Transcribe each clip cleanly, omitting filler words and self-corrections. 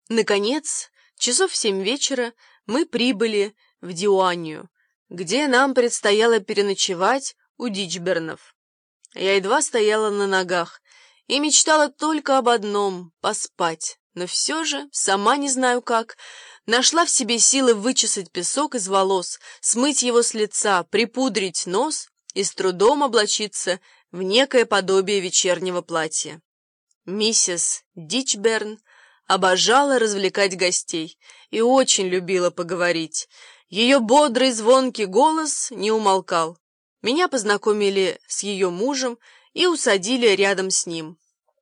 Наконец, часов в 7 вечера мы прибыли в Диуанию, где нам предстояло переночевать у Дичбернов. Я едва стояла на ногах и мечтала только об одном — поспать, но все же, сама не знаю как, нашла в себе силы вычесать песок из волос, смыть его с лица, припудрить нос и с трудом облачиться в некое подобие вечернего платья. Миссис Дичберн обожала развлекать гостей и очень любила поговорить. Ее бодрый звонкий голос не умолкал. Меня познакомили с ее мужем и усадили рядом с ним.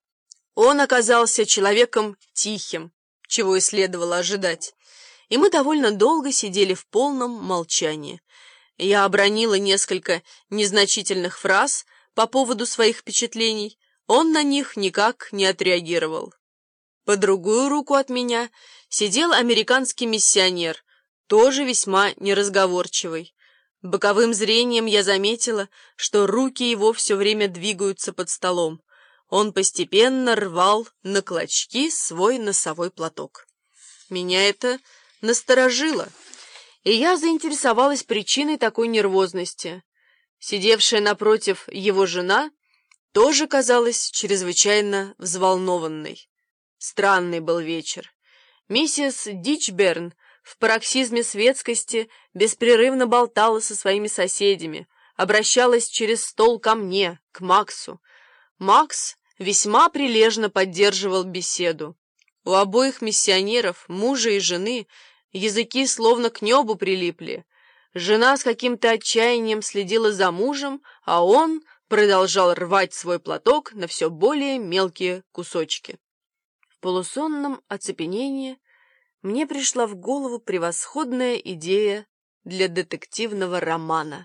Он оказался человеком тихим, чего и следовало ожидать, и мы довольно долго сидели в полном молчании. Я обронила несколько незначительных фраз по поводу своих впечатлений, он на них никак не отреагировал. По другую руку от меня сидел американский миссионер, тоже весьма неразговорчивый. Боковым зрением я заметила, что руки его все время двигаются под столом. Он постепенно рвал на клочки свой носовой платок. Меня это насторожило, и я заинтересовалась причиной такой нервозности. Сидевшая напротив его жена тоже казалась чрезвычайно взволнованной. Странный был вечер. Миссис Дичберн в пароксизме светскости беспрерывно болтала со своими соседями, обращалась через стол ко мне, к Максу. Макс весьма прилежно поддерживал беседу. У обоих миссионеров, мужа и жены, языки словно к небу прилипли. Жена с каким-то отчаянием следила за мужем, а он продолжал рвать свой платок на все более мелкие кусочки. В полусонном оцепенении мне пришла в голову превосходная идея для детективного романа.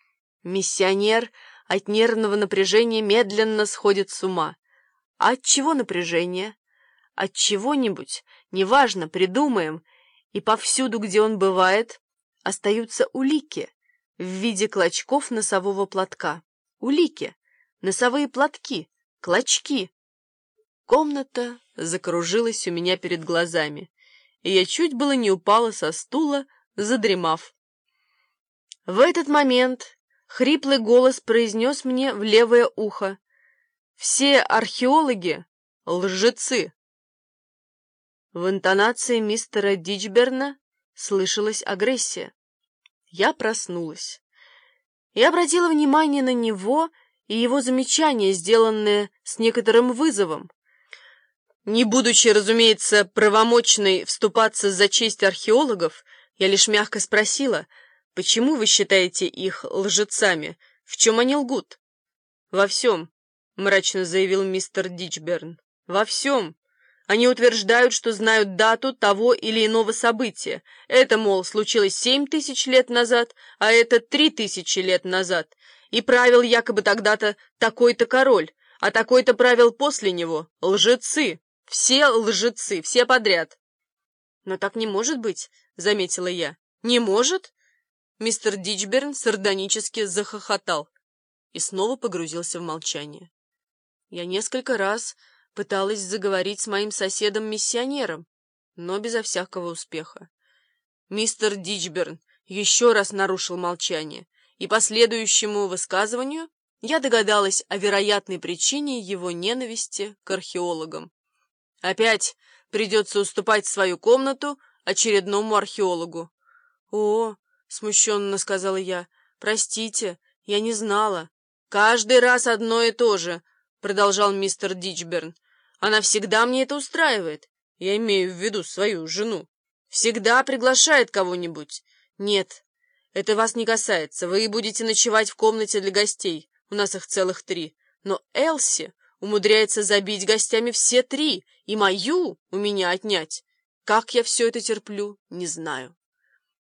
Миссионер от нервного напряжения медленно сходит с ума. А от чего напряжение? От чего-нибудь, неважно, придумаем, и повсюду, где он бывает, остаются улики в виде клочков носового платка. Улики, носовые платки, клочки. Комната закружилась у меня перед глазами, и я чуть было не упала со стула, задремав. В этот момент хриплый голос произнес мне в левое ухо: «Все археологи — лжецы». В интонации мистера Дичберна слышалась агрессия. Я проснулась и обратила внимание на него и его замечания, сделанные с некоторым вызовом. Не будучи, разумеется, правомочной вступаться за честь археологов, я лишь мягко спросила: «Почему вы считаете их лжецами? В чем они лгут?» «Во всем», — мрачно заявил мистер Дичберн. «Во всем. Они утверждают, что знают дату того или иного события. Это, мол, случилось 7000 лет назад, а это 3000 лет назад. И правил якобы тогда-то такой-то король, а такой-то правил после него. Лжецы. Все лжецы, все подряд». «Но так не может быть», — заметила я. «Не может?» Мистер Дичберн сардонически захохотал и снова погрузился в молчание. Я несколько раз пыталась заговорить с моим соседом-миссионером, но безо всякого успеха. Мистер Дичберн еще раз нарушил молчание, и по следующему высказыванию я догадалась о вероятной причине его ненависти к археологам. Опять придется уступать свою комнату очередному археологу. «О, — смущенно сказала я, — простите, я не знала». «Каждый раз одно и то же», — продолжал мистер Дичберн. «Она всегда мне это устраивает. Я имею в виду свою жену. Всегда приглашает кого-нибудь. Нет, это вас не касается. Вы будете ночевать в комнате для гостей. У нас их целых 3. Но Элси умудряется забить гостями все 3 и мою у меня отнять. Как я все это терплю, не знаю».